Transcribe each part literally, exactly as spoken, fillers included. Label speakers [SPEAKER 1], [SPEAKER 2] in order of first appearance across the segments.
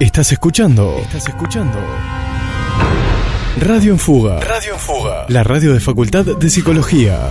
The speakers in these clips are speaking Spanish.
[SPEAKER 1] Estás escuchando. Estás escuchando. Radio en Fuga. Radio en Fuga. La radio de Facultad de Psicología.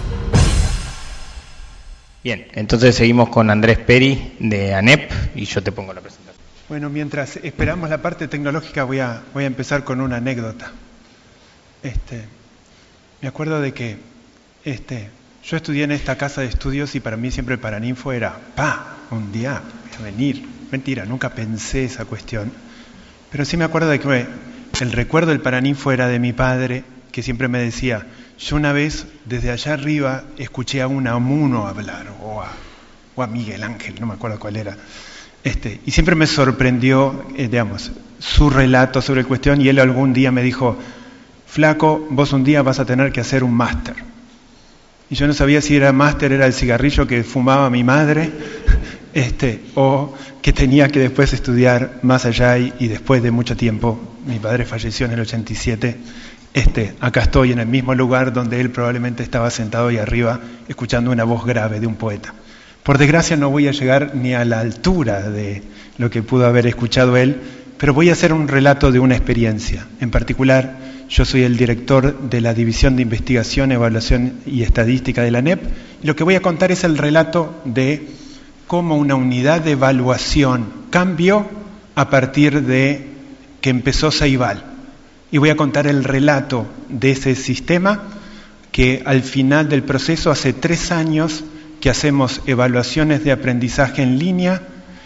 [SPEAKER 2] Bien, entonces seguimos con Andrés Peri de ANEP y yo te pongo la presentación.
[SPEAKER 3] Bueno, mientras esperamos la parte tecnológica voy a, voy a empezar con una anécdota. Este, me acuerdo de que este, yo estudié en esta casa de estudios y para mí siempre el Paraninfo era, pa, un día voy a venir. Mentira, nunca pensé esa cuestión. Pero sí me acuerdo de que el recuerdo del Paraninfo era de mi padre, que siempre me decía, yo una vez desde allá arriba escuché a Unamuno hablar, o a, o a Miguel Ángel, no me acuerdo cuál era. Este, y siempre me sorprendió, eh, digamos, su relato sobre la cuestión, y él algún día me dijo, flaco, vos un día vas a tener que hacer un máster. Y yo no sabía si era máster, era el cigarrillo que fumaba mi madre, este, o que tenía que después estudiar más allá, y, y después de mucho tiempo, mi padre falleció en el ochenta y siete, este, acá estoy en el mismo lugar donde él probablemente estaba sentado ahí arriba, escuchando una voz grave de un poeta. Por desgracia no voy a llegar ni a la altura de lo que pudo haber escuchado él, pero voy a hacer un relato de una experiencia. En particular, yo soy el director de la División de Investigación, Evaluación y Estadística de la ANEP, y lo que voy a contar es el relato de cómo una unidad de evaluación cambió a partir de que empezó Ceibal. Y voy a contar el relato de ese sistema que al final del proceso, hace tres años que hacemos evaluaciones de aprendizaje en línea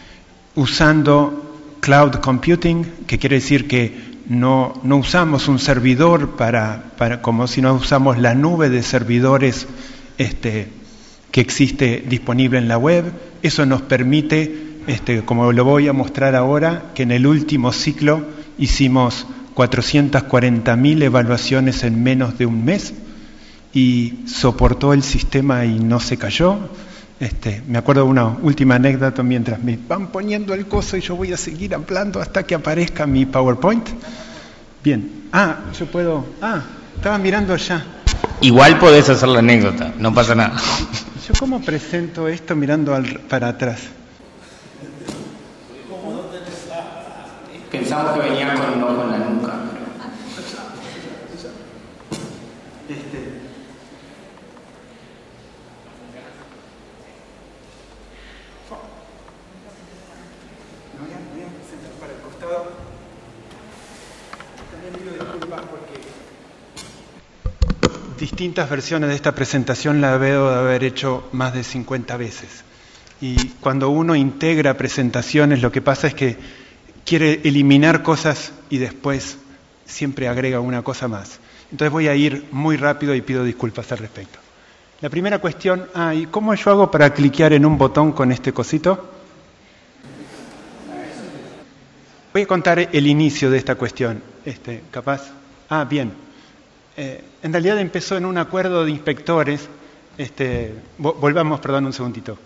[SPEAKER 3] usando cloud computing, que quiere decir que no, no usamos un servidor para, para como si no usamos la nube de servidores este, que existe disponible en la web. Eso nos permite, este, como lo voy a mostrar ahora, que en el último ciclo hicimos cuatrocientas cuarenta mil evaluaciones en menos de un mes y soportó el sistema y no se cayó. Este, me acuerdo de una última anécdota mientras me van poniendo el coso y yo voy a seguir hablando hasta que aparezca mi PowerPoint. Bien. Ah, yo puedo... Ah, estaba mirando allá.
[SPEAKER 2] Igual podés hacer la anécdota, no pasa nada.
[SPEAKER 3] ¿Yo cómo presento esto mirando al, para atrás?
[SPEAKER 2] Pensamos que venía con un ojo en la nuca.
[SPEAKER 3] Este. Me voy a, voy a sentar para el costado. También pido disculpas porque distintas versiones de esta presentación la veo de haber hecho más de cincuenta veces. Y cuando uno integra presentaciones, lo que pasa es que quiere eliminar cosas y después siempre agrega una cosa más. Entonces voy a ir muy rápido y pido disculpas al respecto. La primera cuestión, ah, ¿y cómo yo hago para cliquear en un botón con este cosito? Voy a contar el inicio de esta cuestión. Este, ¿capaz? Ah, bien. Eh, en realidad empezó en un acuerdo de inspectores. Este, volvamos, perdón, un segundito.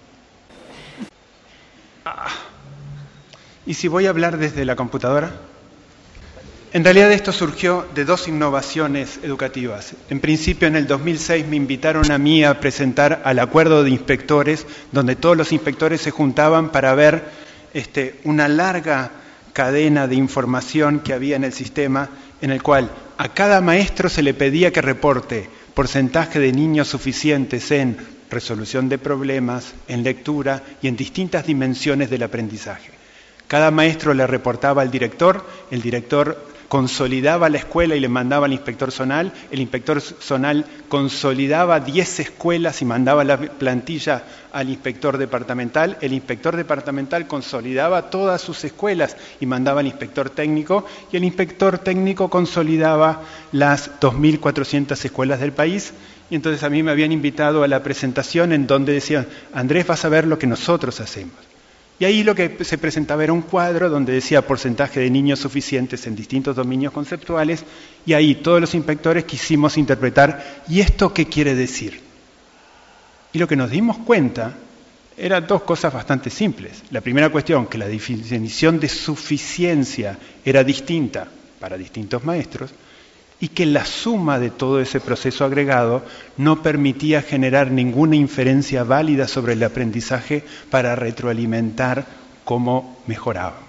[SPEAKER 3] Ah. ¿Y si voy a hablar desde la computadora? En realidad esto surgió de dos innovaciones educativas. En principio, en el dos mil seis me invitaron a mí a presentar al acuerdo de inspectores, donde todos los inspectores se juntaban para ver este, una larga cadena de información que había en el sistema, en el cual a cada maestro se le pedía que reporte porcentaje de niños suficientes en resolución de problemas, en lectura y en distintas dimensiones del aprendizaje. Cada maestro le reportaba al director, el director consolidaba la escuela y le mandaba al inspector zonal, el inspector zonal consolidaba diez escuelas y mandaba la plantilla al inspector departamental, el inspector departamental consolidaba todas sus escuelas y mandaba al inspector técnico, y el inspector técnico consolidaba las dos mil cuatrocientas escuelas del país. Y entonces a mí me habían invitado a la presentación en donde decían, Andrés, vas a ver lo que nosotros hacemos. Y ahí lo que se presentaba era un cuadro donde decía porcentaje de niños suficientes en distintos dominios conceptuales, y ahí todos los inspectores quisimos interpretar, ¿y esto qué quiere decir? Y lo que nos dimos cuenta eran dos cosas bastante simples. La primera cuestión, que la definición de suficiencia era distinta para distintos maestros, y que la suma de todo ese proceso agregado no permitía generar ninguna inferencia válida sobre el aprendizaje para retroalimentar cómo mejorábamos.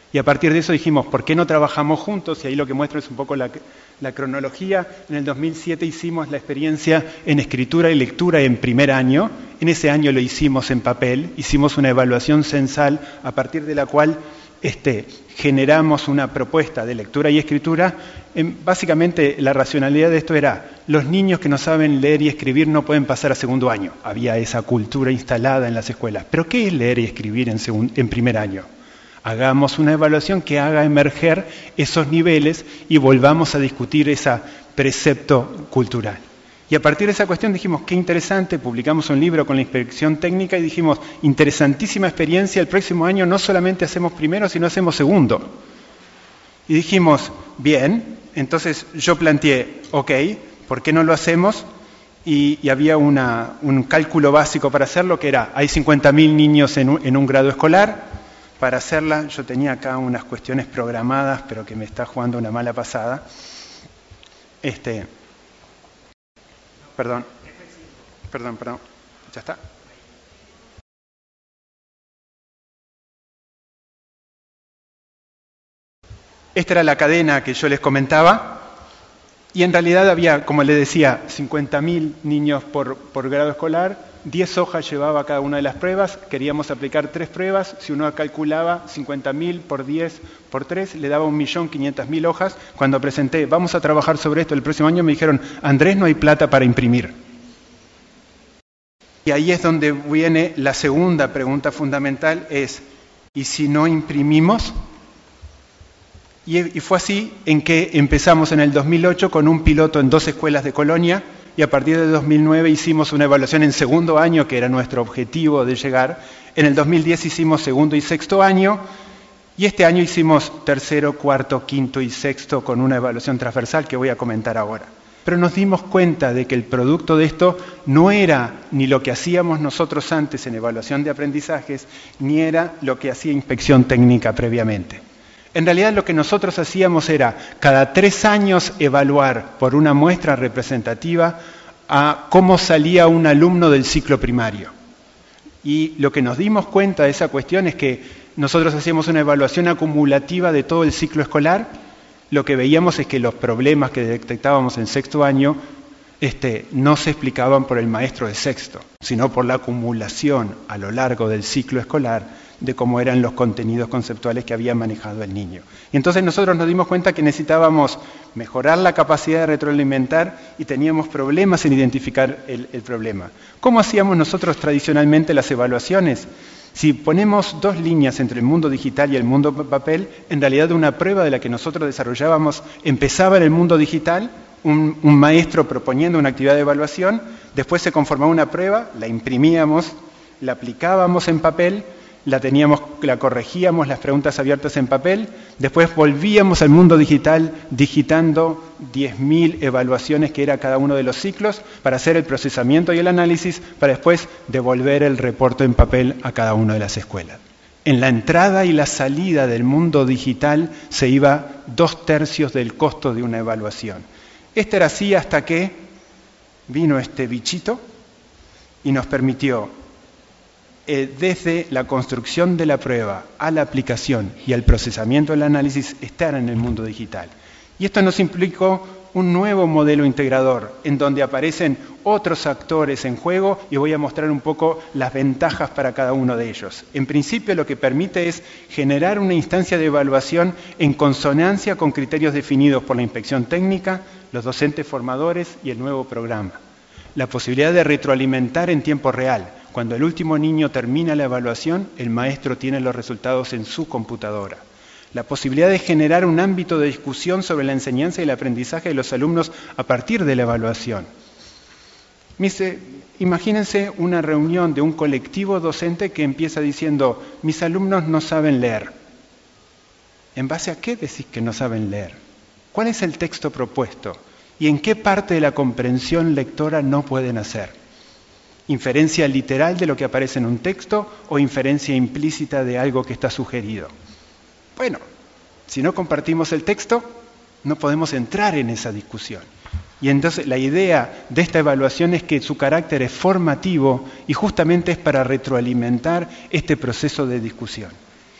[SPEAKER 3] Y a partir de eso dijimos, ¿por qué no trabajamos juntos? Y ahí lo que muestro es un poco la, la cronología. En el dos mil siete hicimos la experiencia en escritura y lectura en primer año. En ese año lo hicimos en papel, hicimos una evaluación censal a partir de la cual este, generamos una propuesta de lectura y escritura. En, básicamente la racionalidad de esto era, los niños que no saben leer y escribir no pueden pasar a segundo año. Había esa cultura instalada en las escuelas. ¿Pero qué es leer y escribir en, segun, en primer año? Hagamos una evaluación que haga emerger esos niveles y volvamos a discutir ese precepto cultural. Y a partir de esa cuestión dijimos, qué interesante, publicamos un libro con la inspección técnica y dijimos, interesantísima experiencia, el próximo año no solamente hacemos primero, sino hacemos segundo. Y dijimos, bien, entonces yo planteé, ok, ¿por qué no lo hacemos? Y, y había una, un cálculo básico para hacerlo, que era, hay cincuenta mil niños en un, en un grado escolar. Para hacerla, yo tenía acá unas cuestiones programadas, pero que me está jugando una mala pasada. Este, perdón, perdón, perdón, ya está. Esta era la cadena que yo les comentaba. Y en realidad había, como les decía, cincuenta mil niños por, por grado escolar, diez hojas llevaba cada una de las pruebas, queríamos aplicar tres pruebas, si uno calculaba cincuenta mil por diez por tres, le daba un millón quinientas mil hojas. Cuando presenté, vamos a trabajar sobre esto el próximo año, me dijeron, Andrés, no hay plata para imprimir. Y ahí es donde viene la segunda pregunta fundamental, es, ¿y si no imprimimos? Y fue así en que empezamos en el dos mil ocho con un piloto en dos escuelas de Colonia y a partir de dos mil nueve hicimos una evaluación en segundo año, que era nuestro objetivo de llegar. En el dos mil diez hicimos segundo y sexto año y este año hicimos tercero, cuarto, quinto y sexto con una evaluación transversal que voy a comentar ahora. Pero nos dimos cuenta de que el producto de esto no era ni lo que hacíamos nosotros antes en evaluación de aprendizajes, ni era lo que hacía inspección técnica previamente. En realidad lo que nosotros hacíamos era cada tres años evaluar por una muestra representativa a cómo salía un alumno del ciclo primario. Y lo que nos dimos cuenta de esa cuestión es que nosotros hacíamos una evaluación acumulativa de todo el ciclo escolar. Lo que veíamos es que los problemas que detectábamos en sexto año este, no se explicaban por el maestro de sexto, sino por la acumulación a lo largo del ciclo escolar de cómo eran los contenidos conceptuales que había manejado el niño. Y entonces nosotros nos dimos cuenta que necesitábamos mejorar la capacidad de retroalimentar y teníamos problemas en identificar el, el problema. ¿Cómo hacíamos nosotros tradicionalmente las evaluaciones? Si ponemos dos líneas entre el mundo digital y el mundo papel, en realidad una prueba de la que nosotros desarrollábamos empezaba en el mundo digital, un, un maestro proponiendo una actividad de evaluación, después se conformaba una prueba, la imprimíamos, la aplicábamos en papel, la teníamos, la corregíamos, las preguntas abiertas en papel, después volvíamos al mundo digital digitando diez mil evaluaciones que era cada uno de los ciclos para hacer el procesamiento y el análisis para después devolver el reporte en papel a cada una de las escuelas. En la entrada y la salida del mundo digital se iba dos tercios del costo de una evaluación. Esto era así hasta que vino este bichito y nos permitió desde la construcción de la prueba a la aplicación y al procesamiento del análisis estar en el mundo digital. Y esto nos implicó un nuevo modelo integrador en donde aparecen otros actores en juego y voy a mostrar un poco las ventajas para cada uno de ellos. En principio lo que permite es generar una instancia de evaluación en consonancia con criterios definidos por la inspección técnica, los docentes formadores y el nuevo programa. La posibilidad de retroalimentar en tiempo real. Cuando el último niño termina la evaluación, el maestro tiene los resultados en su computadora. La posibilidad de generar un ámbito de discusión sobre la enseñanza y el aprendizaje de los alumnos a partir de la evaluación. Imagínense una reunión de un colectivo docente que empieza diciendo, mis alumnos no saben leer. ¿En base a qué decís que no saben leer? ¿Cuál es el texto propuesto? ¿Y en qué parte de la comprensión lectora no pueden hacer? ¿Inferencia literal de lo que aparece en un texto o inferencia implícita de algo que está sugerido? Bueno, si no compartimos el texto, no podemos entrar en esa discusión. Y entonces la idea de esta evaluación es que su carácter es formativo y justamente es para retroalimentar este proceso de discusión.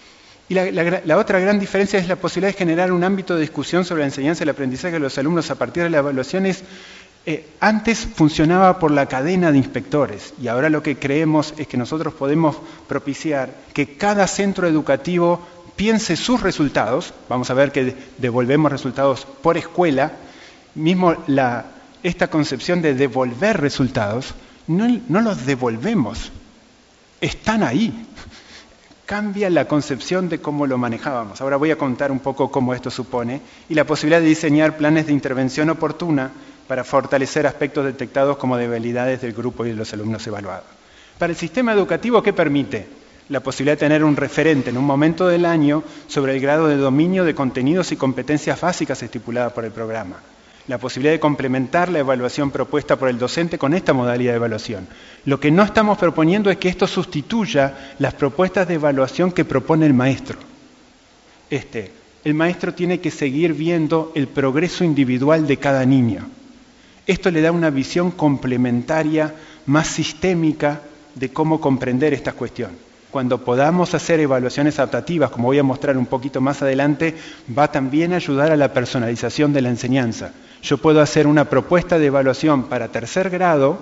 [SPEAKER 3] Y la, la, la otra gran diferencia es la posibilidad de generar un ámbito de discusión sobre la enseñanza y el aprendizaje de los alumnos a partir de las evaluaciones. Eh, antes funcionaba por la cadena de inspectores y ahora lo que creemos es que nosotros podemos propiciar que cada centro educativo piense sus resultados. Vamos a ver que devolvemos resultados por escuela. Mismo la, esta concepción de devolver resultados, no, no los devolvemos, están ahí. Cambia la concepción de cómo lo manejábamos. Ahora voy a contar un poco cómo esto supone y la posibilidad de diseñar planes de intervención oportuna para fortalecer aspectos detectados como debilidades del grupo y de los alumnos evaluados. Para el sistema educativo, ¿qué permite? La posibilidad de tener un referente en un momento del año sobre el grado de dominio de contenidos y competencias básicas estipuladas por el programa. La posibilidad de complementar la evaluación propuesta por el docente con esta modalidad de evaluación. Lo que no estamos proponiendo es que esto sustituya las propuestas de evaluación que propone el maestro. Este, el maestro tiene que seguir viendo el progreso individual de cada niño. Esto le da una visión complementaria, más sistémica, de cómo comprender esta cuestión. Cuando podamos hacer evaluaciones adaptativas, como voy a mostrar un poquito más adelante, va también a ayudar a la personalización de la enseñanza. Yo puedo hacer una propuesta de evaluación para tercer grado,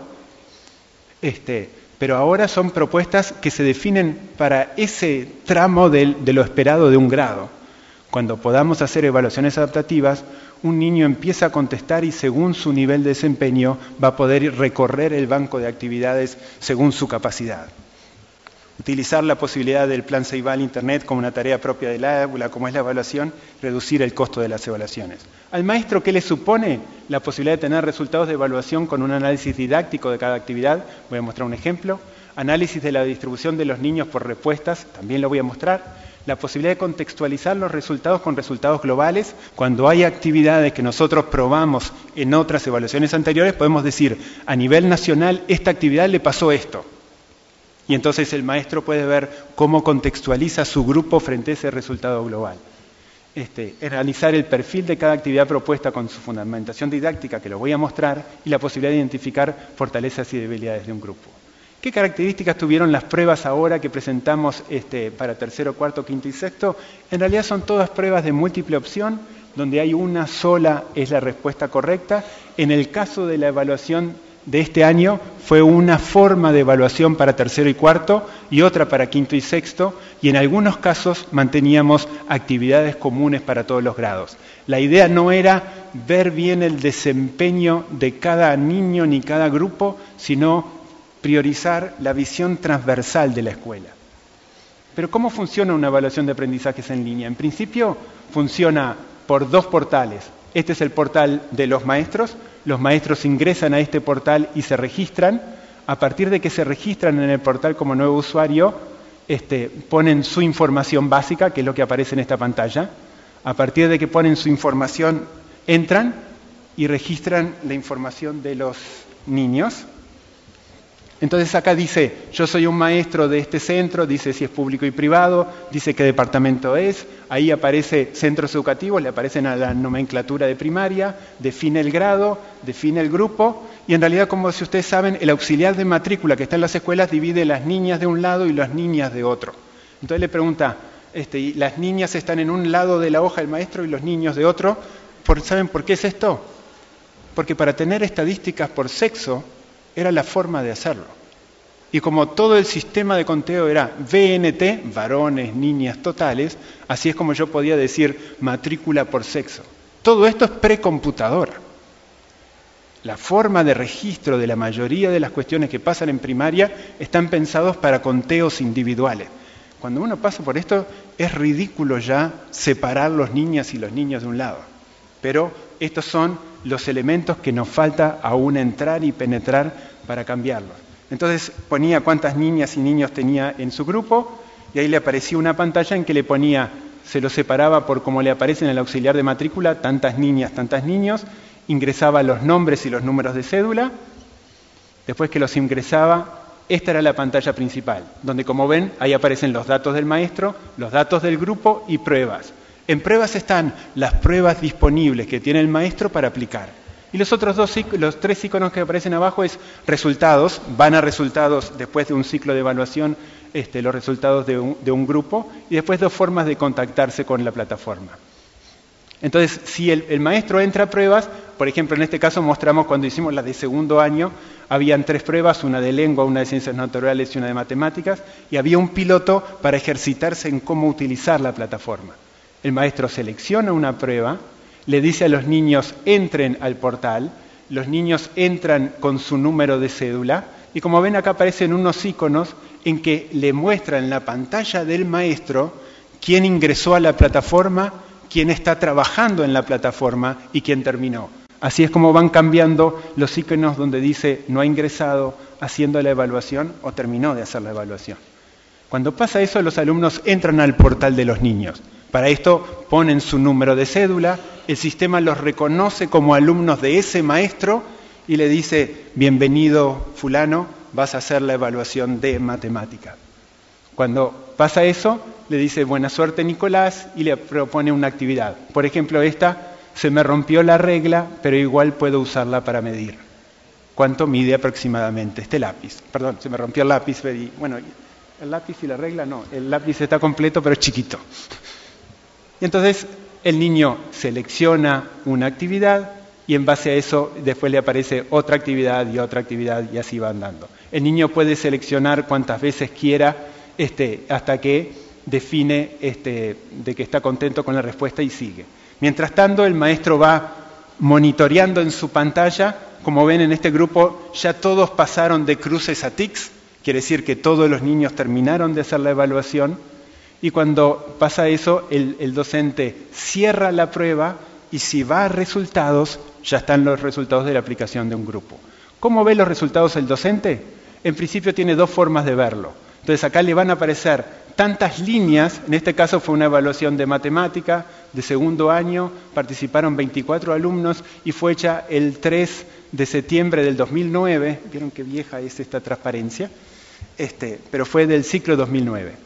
[SPEAKER 3] este, pero ahora son propuestas que se definen para ese tramo de, de lo esperado de un grado. Cuando podamos hacer evaluaciones adaptativas, un niño empieza a contestar y según su nivel de desempeño va a poder recorrer el banco de actividades según su capacidad. Utilizar la posibilidad del plan Ceibal Internet como una tarea propia del aula, como es la evaluación, reducir el costo de las evaluaciones. Al maestro, ¿qué le supone? La posibilidad de tener resultados de evaluación con un análisis didáctico de cada actividad. Voy a mostrar un ejemplo. Análisis de la distribución de los niños por respuestas, también lo voy a mostrar. La posibilidad de contextualizar los resultados con resultados globales. Cuando hay actividades que nosotros probamos en otras evaluaciones anteriores, podemos decir, a nivel nacional, esta actividad le pasó esto. Y entonces el maestro puede ver cómo contextualiza su grupo frente a ese resultado global. Este, analizar el perfil de cada actividad propuesta con su fundamentación didáctica, que lo voy a mostrar, y la posibilidad de identificar fortalezas y debilidades de un grupo. ¿Qué características tuvieron las pruebas ahora que presentamos este, para tercero, cuarto, quinto y sexto? En realidad son todas pruebas de múltiple opción, donde hay una sola es la respuesta correcta. En el caso de la evaluación de este año fue una forma de evaluación para tercero y cuarto y otra para quinto y sexto, y en algunos casos manteníamos actividades comunes para todos los grados. La idea no era ver bien el desempeño de cada niño ni cada grupo, sino priorizar la visión transversal de la escuela. Pero ¿cómo funciona una evaluación de aprendizajes en línea? En principio funciona por dos portales. Este es el portal de los maestros. Los maestros ingresan a este portal y se registran. A partir de que se registran en el portal como nuevo usuario, este, ponen su información básica, que es lo que aparece en esta pantalla. A partir de que ponen su información, entran y registran la información de los niños. Entonces acá dice, yo soy un maestro de este centro, dice si es público y privado, dice qué departamento es, ahí aparece centros educativos, le aparecen a la nomenclatura de primaria, define el grado, define el grupo, y en realidad, como si ustedes saben, el auxiliar de matrícula que está en las escuelas divide las niñas de un lado y las niñas de otro. Entonces le pregunta, este, y las niñas están en un lado de la hoja del maestro y los niños de otro, ¿Por, ¿saben por qué es esto? Porque para tener estadísticas por sexo, era la forma de hacerlo. Y como todo el sistema de conteo era V N T, varones, niñas, totales, así es como yo podía decir matrícula por sexo. Todo esto es precomputadora. La forma de registro de la mayoría de las cuestiones que pasan en primaria están pensados para conteos individuales. Cuando uno pasa por esto, es ridículo ya separar los niñas y los niños de un lado. Pero estos son los elementos que nos falta aún entrar y penetrar para cambiarlos. Entonces ponía cuántas niñas y niños tenía en su grupo y ahí le aparecía una pantalla en que le ponía, se lo separaba por como le aparece en el auxiliar de matrícula, tantas niñas, tantos niños, ingresaba los nombres y los números de cédula. Después que los ingresaba, esta era la pantalla principal, donde como ven, ahí aparecen los datos del maestro, los datos del grupo y pruebas. En pruebas están las pruebas disponibles que tiene el maestro para aplicar. Y los otros dos, los tres iconos que aparecen abajo es resultados, van a resultados después de un ciclo de evaluación, este, los resultados de un, de un grupo, y después dos formas de contactarse con la plataforma. Entonces, si el, el maestro entra a pruebas, por ejemplo, en este caso mostramos cuando hicimos las de segundo año, habían tres pruebas, una de lengua, una de ciencias naturales y una de matemáticas, y había un piloto para ejercitarse en cómo utilizar la plataforma. El maestro selecciona una prueba, le dice a los niños entren al portal, los niños entran con su número de cédula, y como ven acá aparecen unos iconos en que le muestran en la pantalla del maestro quién ingresó a la plataforma, quién está trabajando en la plataforma y quién terminó. Así es como van cambiando los iconos donde dice no ha ingresado haciendo la evaluación o terminó de hacer la evaluación. Cuando pasa eso, los alumnos entran al portal de los niños. Para esto ponen su número de cédula, el sistema los reconoce como alumnos de ese maestro y le dice, bienvenido fulano, vas a hacer la evaluación de matemática. Cuando pasa eso, le dice, buena suerte Nicolás, y le propone una actividad. Por ejemplo, esta, se me rompió la regla, pero igual puedo usarla para medir. ¿Cuánto mide aproximadamente este lápiz? Perdón, se me rompió el lápiz, y, bueno, el lápiz y la regla no, el lápiz está completo, pero es chiquito. Y entonces el niño selecciona una actividad y en base a eso después le aparece otra actividad y otra actividad y así va andando. El niño puede seleccionar cuantas veces quiera este, hasta que define este, de que está contento con la respuesta y sigue. Mientras tanto, el maestro va monitoreando en su pantalla. Como ven en este grupo, ya todos pasaron de cruces a tics, quiere decir que todos los niños terminaron de hacer la evaluación. Y cuando pasa eso, el, el docente cierra la prueba y si va a resultados, ya están los resultados de la aplicación de un grupo. ¿Cómo ve los resultados el docente? En principio tiene dos formas de verlo. Entonces acá le van a aparecer tantas líneas, en este caso fue una evaluación de matemática, de segundo año, participaron veinticuatro alumnos y fue hecha el tres de septiembre del dos mil nueve, vieron qué vieja es esta transparencia, este, pero fue del ciclo dos mil nueve.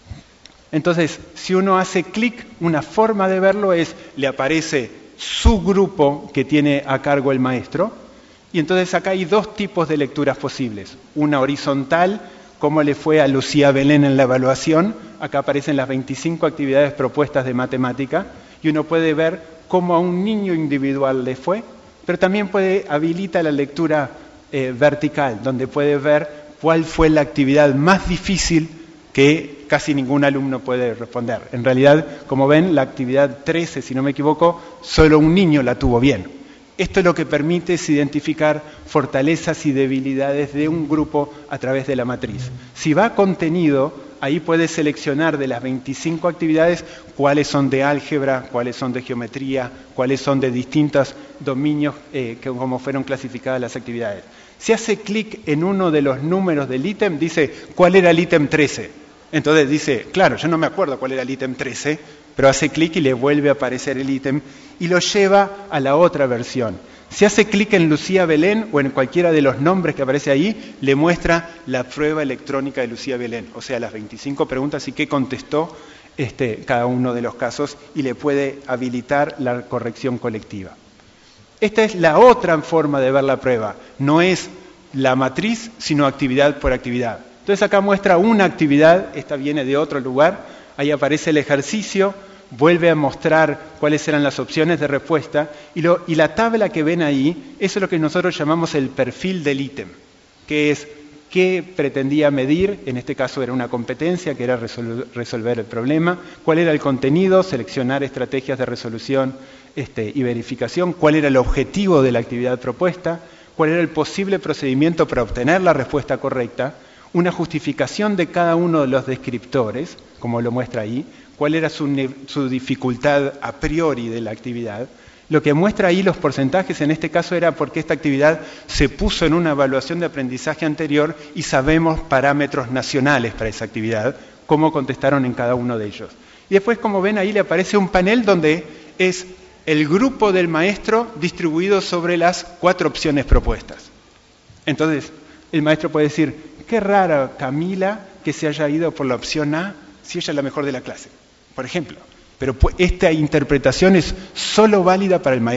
[SPEAKER 3] Entonces, si uno hace clic, una forma de verlo es, le aparece su grupo que tiene a cargo el maestro, y entonces acá hay dos tipos de lecturas posibles. Una horizontal, como le fue a Lucía Belén en la evaluación, acá aparecen las veinticinco actividades propuestas de matemática, y uno puede ver cómo a un niño individual le fue, pero también puede habilita la lectura eh, vertical, donde puede ver cuál fue la actividad más difícil que casi ningún alumno puede responder. En realidad, como ven, la actividad trece, si no me equivoco, solo un niño la tuvo bien. Esto lo que permite es identificar fortalezas y debilidades de un grupo a través de la matriz. Si va a contenido, ahí puede seleccionar de las veinticinco actividades cuáles son de álgebra, cuáles son de geometría, cuáles son de distintos dominios, eh, que, como fueron clasificadas las actividades. Si hace clic en uno de los números del ítem, dice cuál era el ítem trece. Entonces dice, claro, yo no me acuerdo cuál era el ítem trece, pero hace clic y le vuelve a aparecer el ítem y lo lleva a la otra versión. Si hace clic en Lucía Belén o en cualquiera de los nombres que aparece ahí, le muestra la prueba electrónica de Lucía Belén, o sea, las veinticinco preguntas y qué contestó este, cada uno de los casos y le puede habilitar la corrección colectiva. Esta es la otra forma de ver la prueba, no es la matriz, sino actividad por actividad. Entonces acá muestra una actividad, esta viene de otro lugar, ahí aparece el ejercicio, vuelve a mostrar cuáles eran las opciones de respuesta y, lo, y la tabla que ven ahí, eso es lo que nosotros llamamos el perfil del ítem, que es qué pretendía medir, en este caso era una competencia, que era resol, resolver el problema, cuál era el contenido, seleccionar estrategias de resolución este, y verificación, cuál era el objetivo de la actividad propuesta, cuál era el posible procedimiento para obtener la respuesta correcta, una justificación de cada uno de los descriptores, como lo muestra ahí, cuál era su, su dificultad a priori de la actividad. Lo que muestra ahí los porcentajes en este caso era porque esta actividad se puso en una evaluación de aprendizaje anterior y sabemos parámetros nacionales para esa actividad, cómo contestaron en cada uno de ellos. Y después, como ven, ahí le aparece un panel donde es el grupo del maestro distribuido sobre las cuatro opciones propuestas. Entonces, el maestro puede decir, qué rara Camila que se haya ido por la opción A si ella es la mejor de la clase, por ejemplo. Pero esta interpretación es solo válida para el maestro.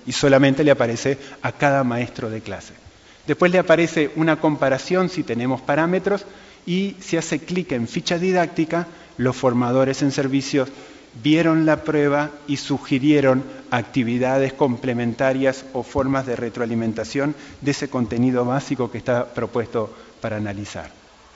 [SPEAKER 3] y solamente le aparece a cada maestro de clase. Después le aparece una comparación si tenemos parámetros y si hace clic en ficha didáctica, los formadores en servicios vieron la prueba y sugirieron actividades complementarias o formas de retroalimentación de ese contenido básico que está propuesto para analizar.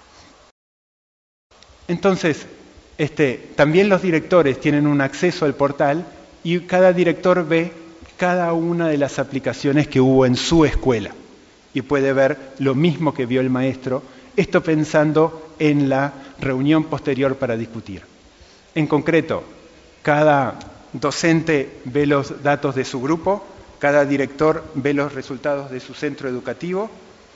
[SPEAKER 3] Entonces, este, también los directores tienen un acceso al portal y cada director ve cada una de las aplicaciones que hubo en su escuela y puede ver lo mismo que vio el maestro, esto pensando en la reunión posterior para discutir. En concreto, cada docente ve los datos de su grupo, cada director ve los resultados de su centro educativo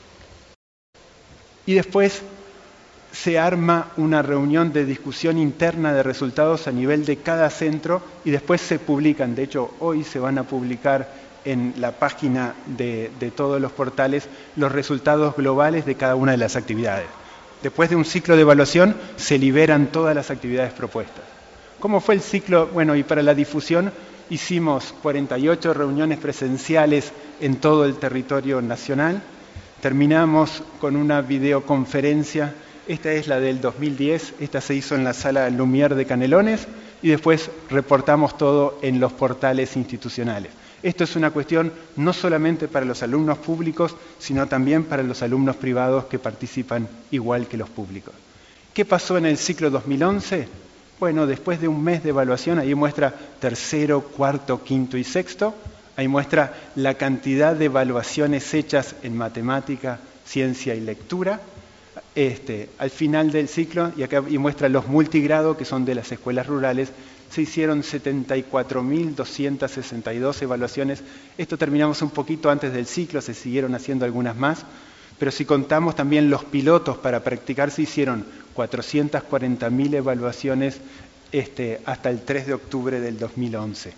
[SPEAKER 3] y después se arma una reunión de discusión interna de resultados a nivel de cada centro y después se publican. De hecho, hoy se van a publicar en la página de, de todos los portales los resultados globales de cada una de las actividades. Después de un ciclo de evaluación se liberan todas las actividades propuestas. ¿Cómo fue el ciclo? Bueno, y para la difusión hicimos cuarenta y ocho reuniones presenciales en todo el territorio nacional. Terminamos con una videoconferencia. Esta es la del dos mil diez, esta se hizo en la sala Lumière de Canelones y después reportamos todo en los portales institucionales. Esto es una cuestión no solamente para los alumnos públicos, sino también para los alumnos privados que participan igual que los públicos. ¿Qué pasó en el ciclo dos mil once? Bueno, después de un mes de evaluación, ahí muestra tercero, cuarto, quinto y sexto, ahí muestra la cantidad de evaluaciones hechas en matemática, ciencia y lectura. Este, al final del ciclo, y acá y muestra los multigrado, que son de las escuelas rurales, se hicieron setenta y cuatro mil doscientas sesenta y dos evaluaciones. Esto terminamos un poquito antes del ciclo, se siguieron haciendo algunas más, pero si contamos también los pilotos para practicar, se hicieron cuatrocientas cuarenta mil evaluaciones este, hasta el tres de octubre del dos mil once.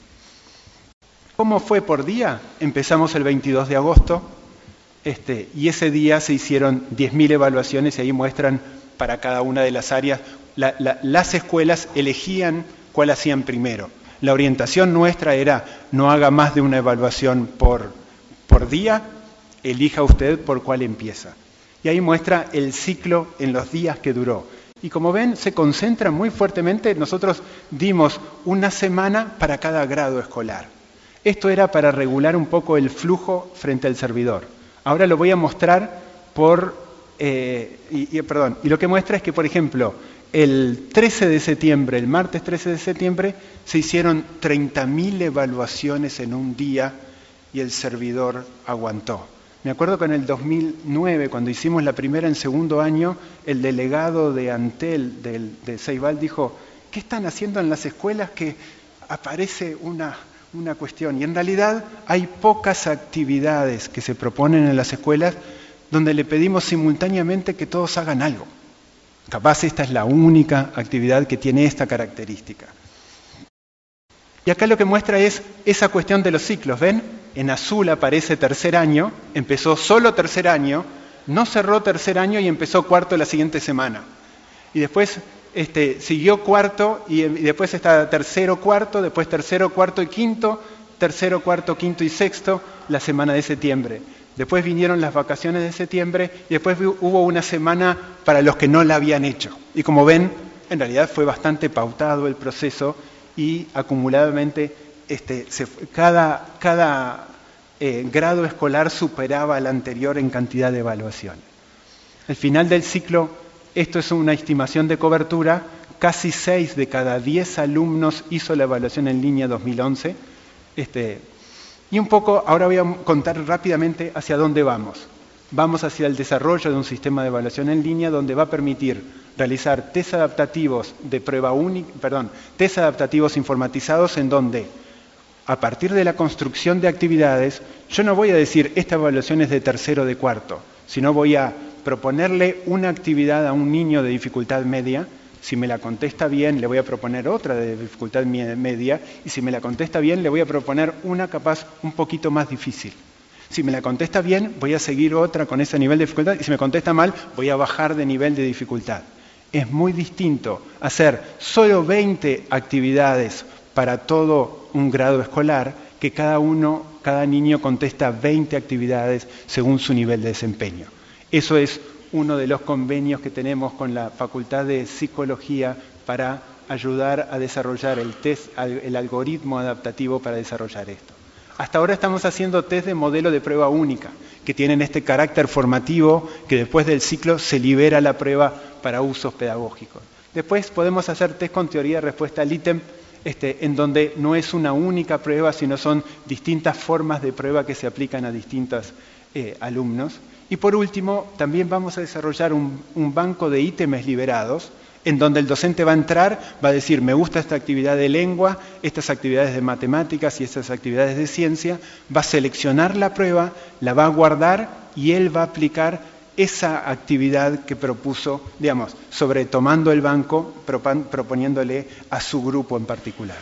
[SPEAKER 3] ¿Cómo fue por día? Empezamos el veintidós de agosto. Este, y ese día se hicieron diez mil evaluaciones y ahí muestran para cada una de las áreas. La, la, las escuelas elegían cuál hacían primero. La orientación nuestra era no haga más de una evaluación por, por día, elija usted por cuál empieza. Y ahí muestra el ciclo en los días que duró. Y como ven, se concentra muy fuertemente. Nosotros dimos una semana para cada grado escolar. Esto era para regular un poco el flujo frente al servidor. Ahora lo voy a mostrar por, eh, y, y, perdón, y lo que muestra es que, por ejemplo, el trece de septiembre, el martes trece de septiembre, se hicieron treinta mil evaluaciones en un día y el servidor aguantó. Me acuerdo que en el dos mil nueve, cuando hicimos la primera en segundo año, el delegado de Antel, del, de Ceibal, dijo, ¿qué están haciendo en las escuelas que aparece una... una cuestión? Y en realidad hay pocas actividades que se proponen en las escuelas donde le pedimos simultáneamente que todos hagan algo. Capaz esta es la única actividad que tiene esta característica. Y acá lo que muestra es esa cuestión de los ciclos. ¿Ven? En azul aparece tercer año, empezó solo tercer año, no cerró tercer año y empezó cuarto la siguiente semana. Y después Este, siguió cuarto y, y después está tercero, cuarto, después tercero, cuarto y quinto, tercero, cuarto, quinto y sexto la semana de septiembre. Después vinieron las vacaciones de septiembre y después hubo una semana para los que no la habían hecho. Y como ven, en realidad fue bastante pautado el proceso y acumuladamente este, se, cada, cada eh, grado escolar superaba al anterior en cantidad de evaluaciones. Al final del ciclo, esto es una estimación de cobertura, casi seis de cada diez alumnos hizo la evaluación en línea dos mil once. Este, y un poco, ahora voy a contar rápidamente hacia dónde vamos. Vamos hacia el desarrollo de un sistema de evaluación en línea donde va a permitir realizar test adaptativos de prueba única, perdón, test adaptativos informatizados en donde, a partir de la construcción de actividades, yo no voy a decir esta evaluación es de tercero o de cuarto, sino voy a proponerle una actividad a un niño de dificultad media. Si me la contesta bien, le voy a proponer otra de dificultad media, y si me la contesta bien, le voy a proponer una capaz un poquito más difícil. Si me la contesta bien, voy a seguir otra con ese nivel de dificultad, y si me contesta mal, voy a bajar de nivel de dificultad. Es muy distinto hacer solo veinte actividades para todo un grado escolar que cada uno cada niño contesta veinte actividades según su nivel de desempeño. Eso es uno de los convenios que tenemos con la Facultad de Psicología para ayudar a desarrollar el test, el algoritmo adaptativo para desarrollar esto. Hasta ahora estamos haciendo test de modelo de prueba única, que tienen este carácter formativo, que después del ciclo se libera la prueba para usos pedagógicos. Después podemos hacer test con teoría de respuesta al ítem, este, en donde no es una única prueba, sino son distintas formas de prueba que se aplican a distintos eh, alumnos. Y por último, también vamos a desarrollar un, un banco de ítems liberados, en donde el docente va a entrar, va a decir, me gusta esta actividad de lengua, estas actividades de matemáticas y estas actividades de ciencia, va a seleccionar la prueba, la va a guardar y él va a aplicar esa actividad que propuso, digamos, sobre tomando el banco, proponiéndole a su grupo en particular.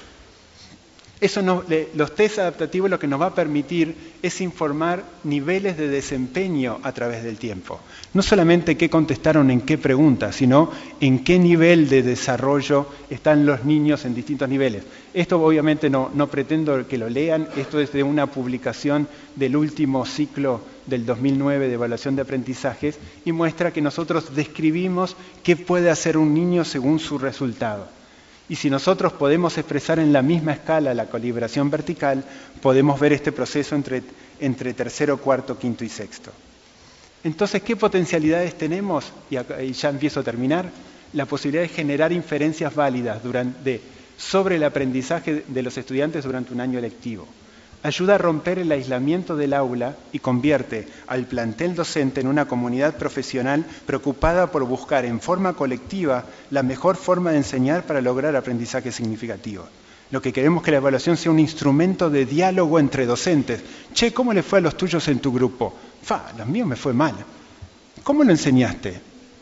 [SPEAKER 3] Eso no, los test adaptativos lo que nos va a permitir es informar niveles de desempeño a través del tiempo. No solamente qué contestaron en qué pregunta, sino en qué nivel de desarrollo están los niños en distintos niveles. Esto obviamente no, no pretendo que lo lean, esto es de una publicación del último ciclo del dos mil nueve de evaluación de aprendizajes y muestra que nosotros describimos qué puede hacer un niño según su resultado. Y si nosotros podemos expresar en la misma escala la calibración vertical, podemos ver este proceso entre, entre tercero, cuarto, quinto y sexto. Entonces, ¿qué potencialidades tenemos? Y, acá, y ya empiezo a terminar. La posibilidad de generar inferencias válidas durante, sobre el aprendizaje de los estudiantes durante un año lectivo. Ayuda a romper el aislamiento del aula y convierte al plantel docente en una comunidad profesional preocupada por buscar en forma colectiva la mejor forma de enseñar para lograr aprendizaje significativo. Lo que queremos es que la evaluación sea un instrumento de diálogo entre docentes. Che, ¿cómo le fue a los tuyos en tu grupo? Fa, los míos me fue mal. ¿Cómo lo enseñaste?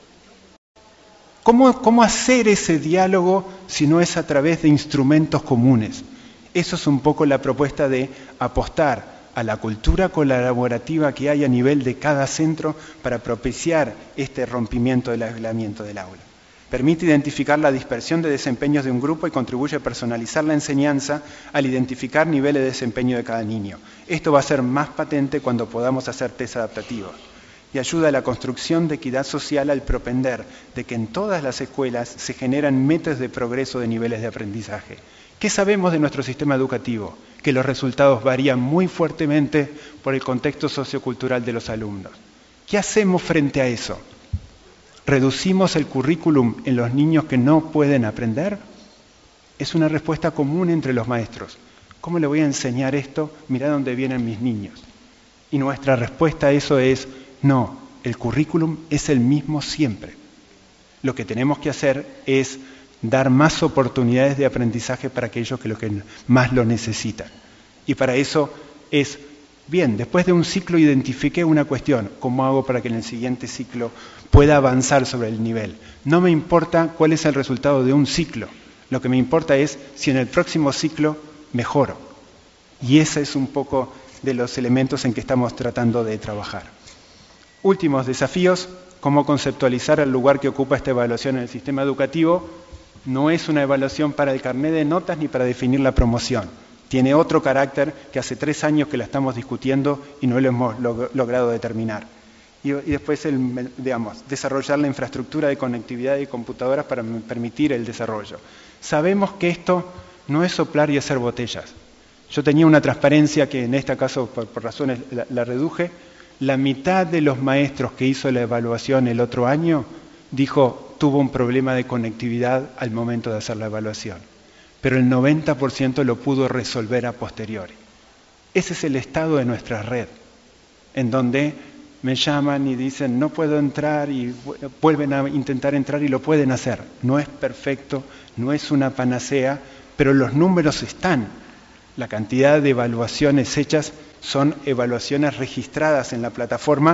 [SPEAKER 3] ¿Cómo, cómo hacer ese diálogo si no es a través de instrumentos comunes? Eso es un poco la propuesta de apostar a la cultura colaborativa que hay a nivel de cada centro para propiciar este rompimiento del aislamiento del aula. Permite identificar la dispersión de desempeños de un grupo y contribuye a personalizar la enseñanza al identificar niveles de desempeño de cada niño. Esto va a ser más patente cuando podamos hacer test adaptativos. Y ayuda a la construcción de equidad social al propender de que en todas las escuelas se generan metas de progreso de niveles de aprendizaje. ¿Qué sabemos de nuestro sistema educativo? Que los resultados varían muy fuertemente por el contexto sociocultural de los alumnos. ¿Qué hacemos frente a eso? ¿Reducimos el currículum en los niños que no pueden aprender? Es una respuesta común entre los maestros. ¿Cómo le voy a enseñar esto? Mirá dónde vienen mis niños. Y nuestra respuesta a eso es, no, el currículum es el mismo siempre. Lo que tenemos que hacer es dar más oportunidades de aprendizaje para aquellos que, lo que más lo necesitan. Y para eso es, bien, después de un ciclo identifiqué una cuestión, ¿cómo hago para que en el siguiente ciclo pueda avanzar sobre el nivel? No me importa cuál es el resultado de un ciclo, lo que me importa es si en el próximo ciclo mejoro. Y ese es un poco de los elementos en que estamos tratando de trabajar. Últimos desafíos, cómo conceptualizar el lugar que ocupa esta evaluación en el sistema educativo. No es una evaluaón para el carnet de notas ni para definir la promoción. Tiene otro carácter que hace tres años que la estamos discutiendo y no lo hemos log- logrado determinar. Y, y después, el, digamos, desarrollar la infraestructura de conectividad y computadoras para permitir el desarrollo. Sabemos que esto no es soplar y hacer botellas. Yo tenía una transparencia que en este caso, por, por razones, la, la reduje. La mitad de los maestros que hizo la evaluación el otro año dijo tuvo un problema de conectividad al momento de hacer la evaluación, pero el noventa por ciento lo pudo resolver a posteriori. Ese es el estado de nuestra red, en donde me llaman y dicen no puedo entrar y vuelven a intentar entrar y lo pueden hacer. No es perfecto, no es una panacea, pero los números están. La cantidad de evaluaciones hechas son evaluaciones registradas en la plataforma,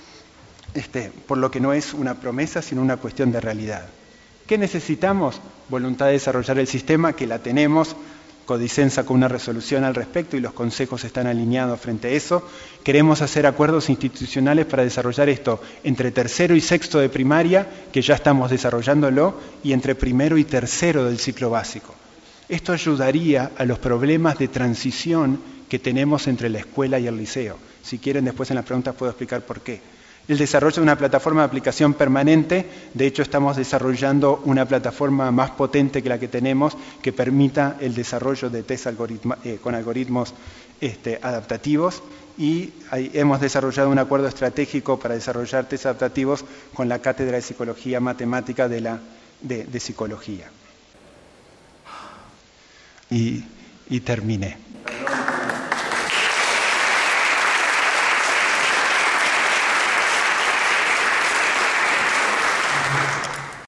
[SPEAKER 3] Este, por lo que no es una promesa, sino una cuestión de realidad. ¿Qué necesitamos? Voluntad de desarrollar el sistema, que la tenemos. Codicen sacó una resolución al respecto y los consejos están alineados frente a eso. Queremos hacer acuerdos institucionales para desarrollar esto entre tercero y sexto de primaria, que ya estamos desarrollándolo, y entre primero y tercero del ciclo básico. Esto ayudaría a los problemas de transición que tenemos entre la escuela y el liceo. Si quieren, después en las preguntas puedo explicar por qué. El desarrollo de una plataforma de aplicación permanente, de hecho estamos desarrollando una plataforma más potente que la que tenemos, que permita el desarrollo de test algoritma, eh, con algoritmos este, adaptativos, y ahí hemos desarrollado un acuerdo estratégico para desarrollar test adaptativos con la Cátedra de Psicología Matemática de, la, de, de Psicología. Y, y terminé.